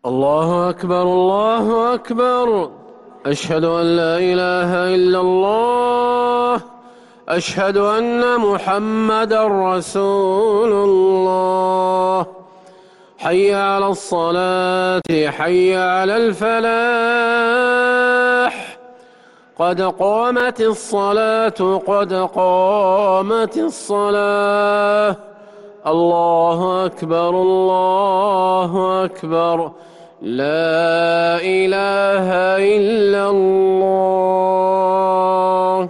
الله أكبر الله أكبر. أشهد أن لا إله إلا الله. أشهد أن محمدا رسول الله. حي على الصلاة حي على الفلاح. قد قامت الصلاة قد قامت الصلاة. الله أكبر الله أكبر. لا إله إلا الله.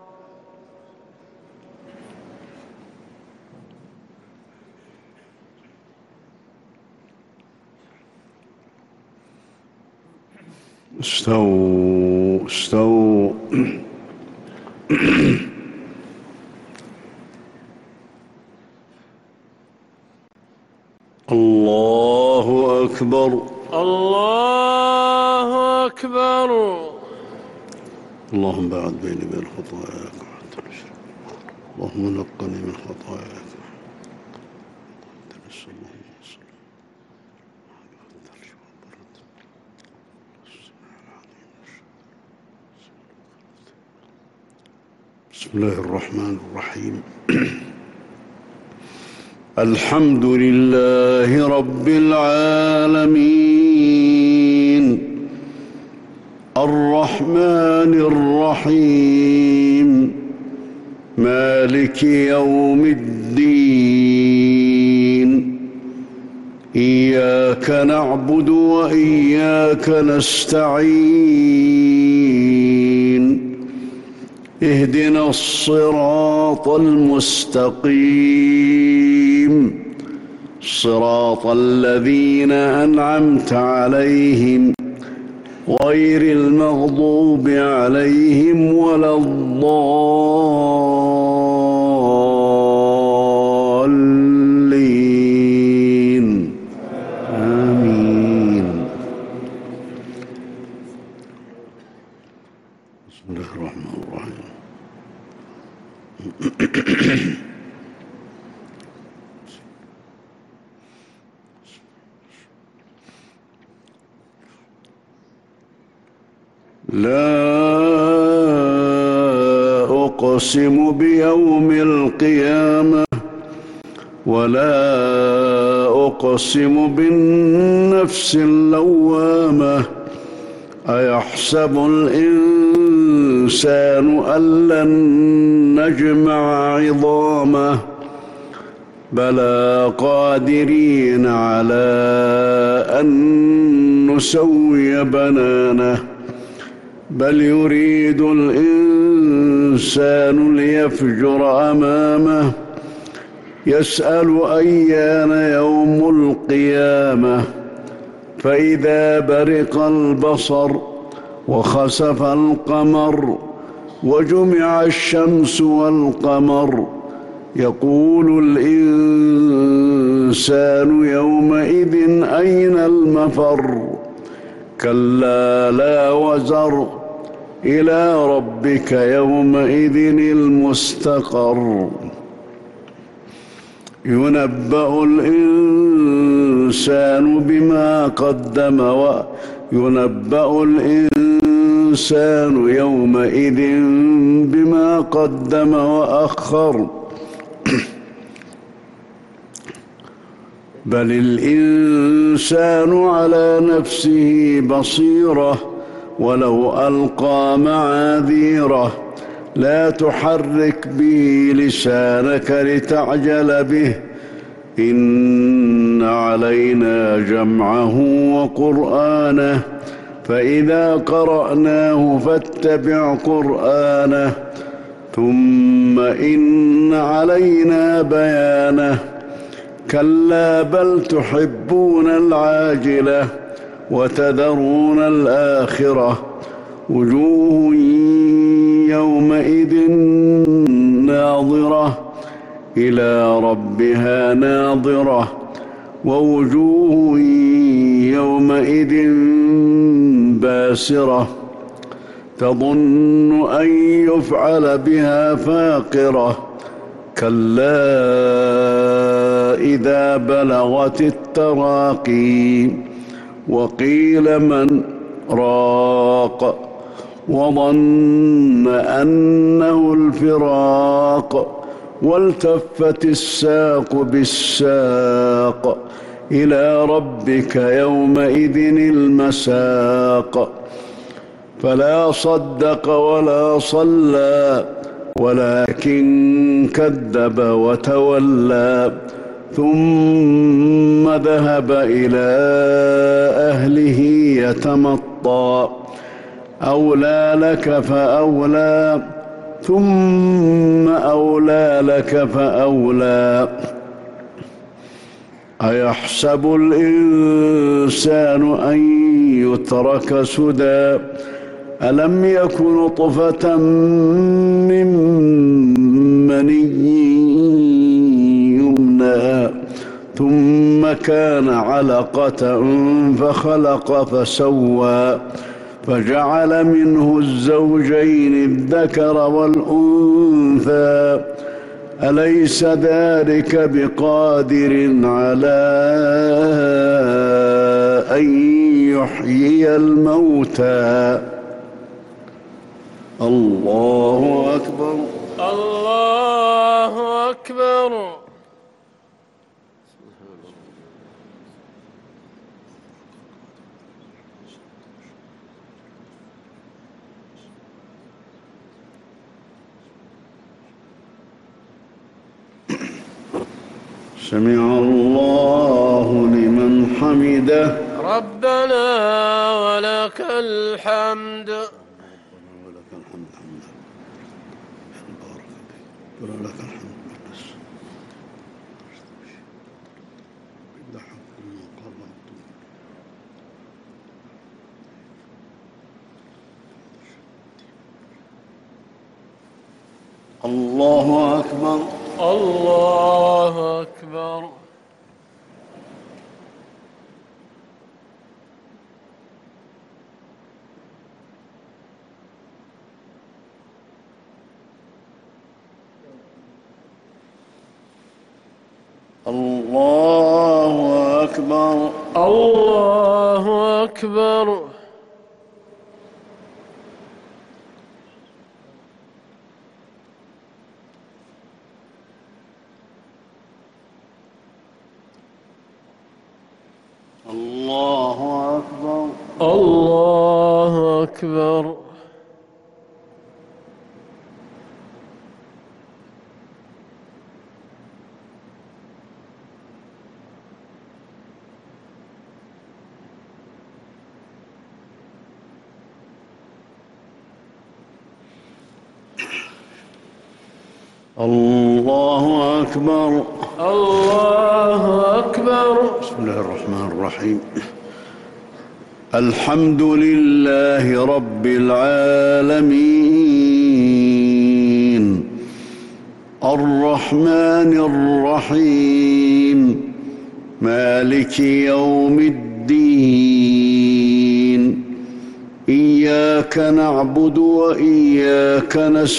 استووا استووا. الله أكبر الله أكبر. اللهم باعد بيني وبين خطاياك وحتى الشرك. اللهم نقني من خطاياك. بسم الله الرحمن الرحيم. الحمد لله رب العالمين الرحمن الرحيم مالك يوم الدين. إياك نعبد وإياك نستعين. اهدنا الصراط المستقيم صراط الذين أنعمت عليهم غير المغضوب عليهم ولا الضالين. آمين. بسم الله الرحمن الرحيم. لا أقسم بيوم القيامة ولا أقسم بالنفس اللوامة. أيحسب الإنسان أن لن نجمع عظامه بلى قادرين على أن نسوي بنانه. بل يريد الإنسان ليفجر أمامه يسأل أيان يوم القيامة. فإذا برق البصر وخسف القمر وجمع الشمس والقمر يقول الإنسان يومئذ أين المفر. كلا لا وزر إلى ربك يومئذ المستقر. ينبأ الإنسان بما قدم ينبأ الإنسان يومئذ بما قدم وأخر. بل الإنسان على نفسه بصيرة ولو ألقى معاذيره. لا تحرك به لسانك لتعجل به. إن علينا جمعه وقرآنه فإذا قرأناه فاتبع قرآنه ثم إن علينا بيانه. كلا بل تحبون العاجلة وتذرون الآخرة. وجوه يومئذ ناظرة إلى ربها ناظرة. ووجوه يومئذ باسرة تظن أن يفعل بها فاقرة. كلا إذا بلغت التراقي وقيل من راق وظن أنه الفراق والتفت الساق بالساق إلى ربك يومئذ المساق فلا صدق ولا صلى ولكن كذب وتولى ثم ذهب إلى أهله يتمطى أولى لك فأولى ثم أولى لك فأولى أيحسب الإنسان أن يترك سدى ألم يك نطفة من مني يمنى ثم كان علقة فخلق فسوى فجعل منه الزوجين الذكر والأنثى أليس ذلك بقادر على أن يحيي الموتى الله أكبر الله أكبر. سمع الله لمن حمده ربنا ولك الحمد. ولك الحمد حمدا بارك فيك ولك الحمد الله أكبر الله أكبر. الله أكبر الله أكبر. الله أكبر الله أكبر. الله أكبر الله أكبر. بسم الله الرحمن الرحيم الحمد لله رب العالمين الرحمن الرحيم مالك يوم الدين إياك نعبد وإياك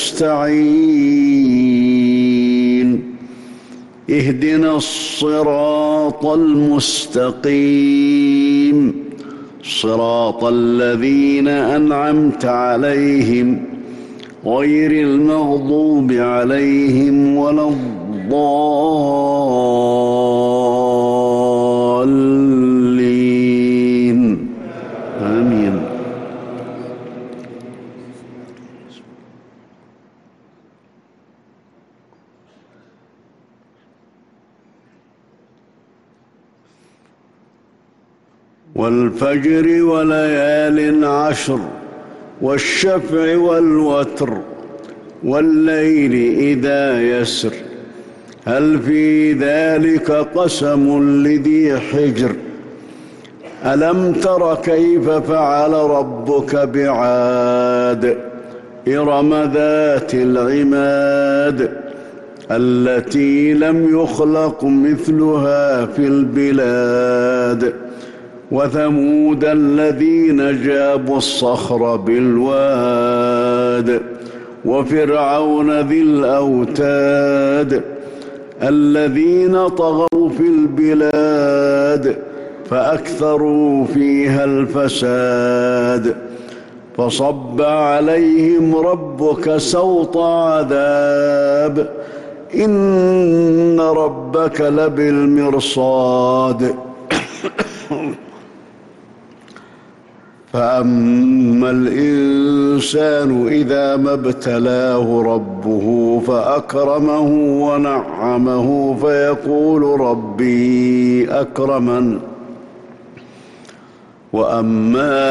نستعين اهدنا الصراط المستقيم صراط الذين أنعمت عليهم غير المغضوب عليهم ولا الضالين آمين. والفجر وليال عشر والشفع والوتر والليل إذا يسر هل في ذلك قسم لذي حجر ألم تر كيف فعل ربك بعاد إرم ذات العماد التي لم يخلق مثلها في البلاد وثمود الذين جابوا الصخر بالواد وفرعون ذي الأوتاد الذين طغوا في البلاد فأكثروا فيها الفساد فصب عليهم ربك سوط عذاب إن ربك لبالمرصاد فأما الإنسان إذا ما ابتلاه ربه فأكرمه ونعمه فيقول ربي أكرمن وأما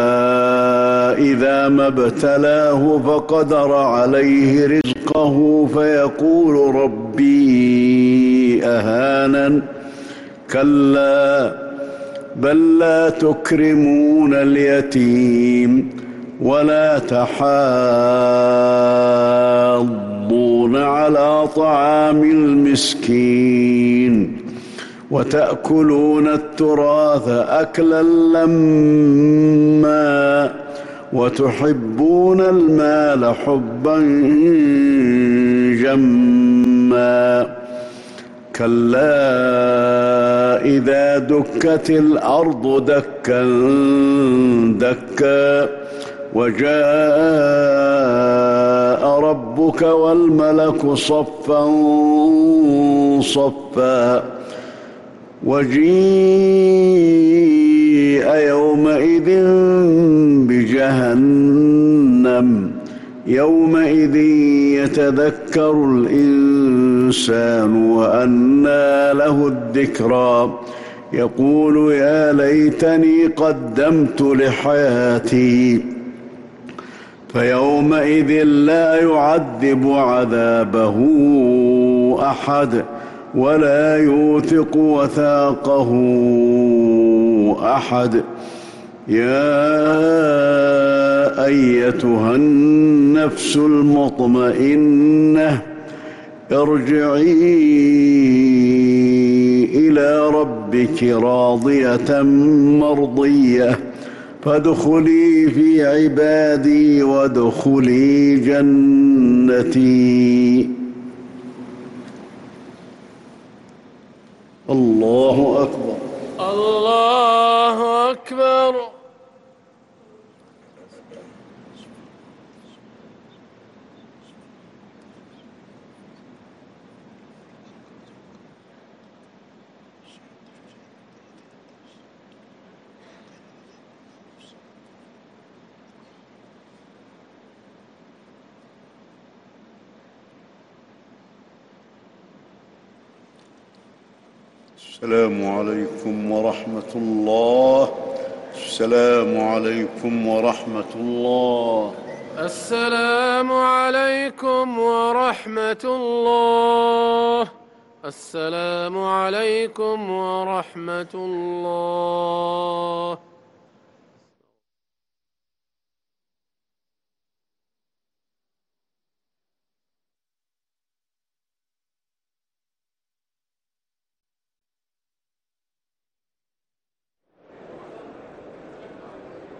إذا ما ابتلاه فقدر عليه رزقه فيقول ربي أهانن كلا بل لا تكرمون اليتيم ولا تحاضون على طعام المسكين وتأكلون التراث أكلا لما وتحبون المال حبا جما كلا إذا دكت الأرض دكا دكا وجاء ربك والملك صفا صفا وجيء يومئذ بجهنم يومئذ يتذكر الإنسان وأنى له الذكرى يقول يا ليتني قدمت لحياتي فيومئذ لا يعذب عذابه أحد ولا يوثق وثاقه أحد يا أيتها النفس المطمئنة ارجعي إلى ربك راضية مرضية فادخلي في عبادي وادخلي جنتي. الله أكبر. الله أكبر. السلام عليكم ورحمة الله. السلام عليكم ورحمة الله. السلام عليكم ورحمة الله. السلام عليكم ورحمة الله.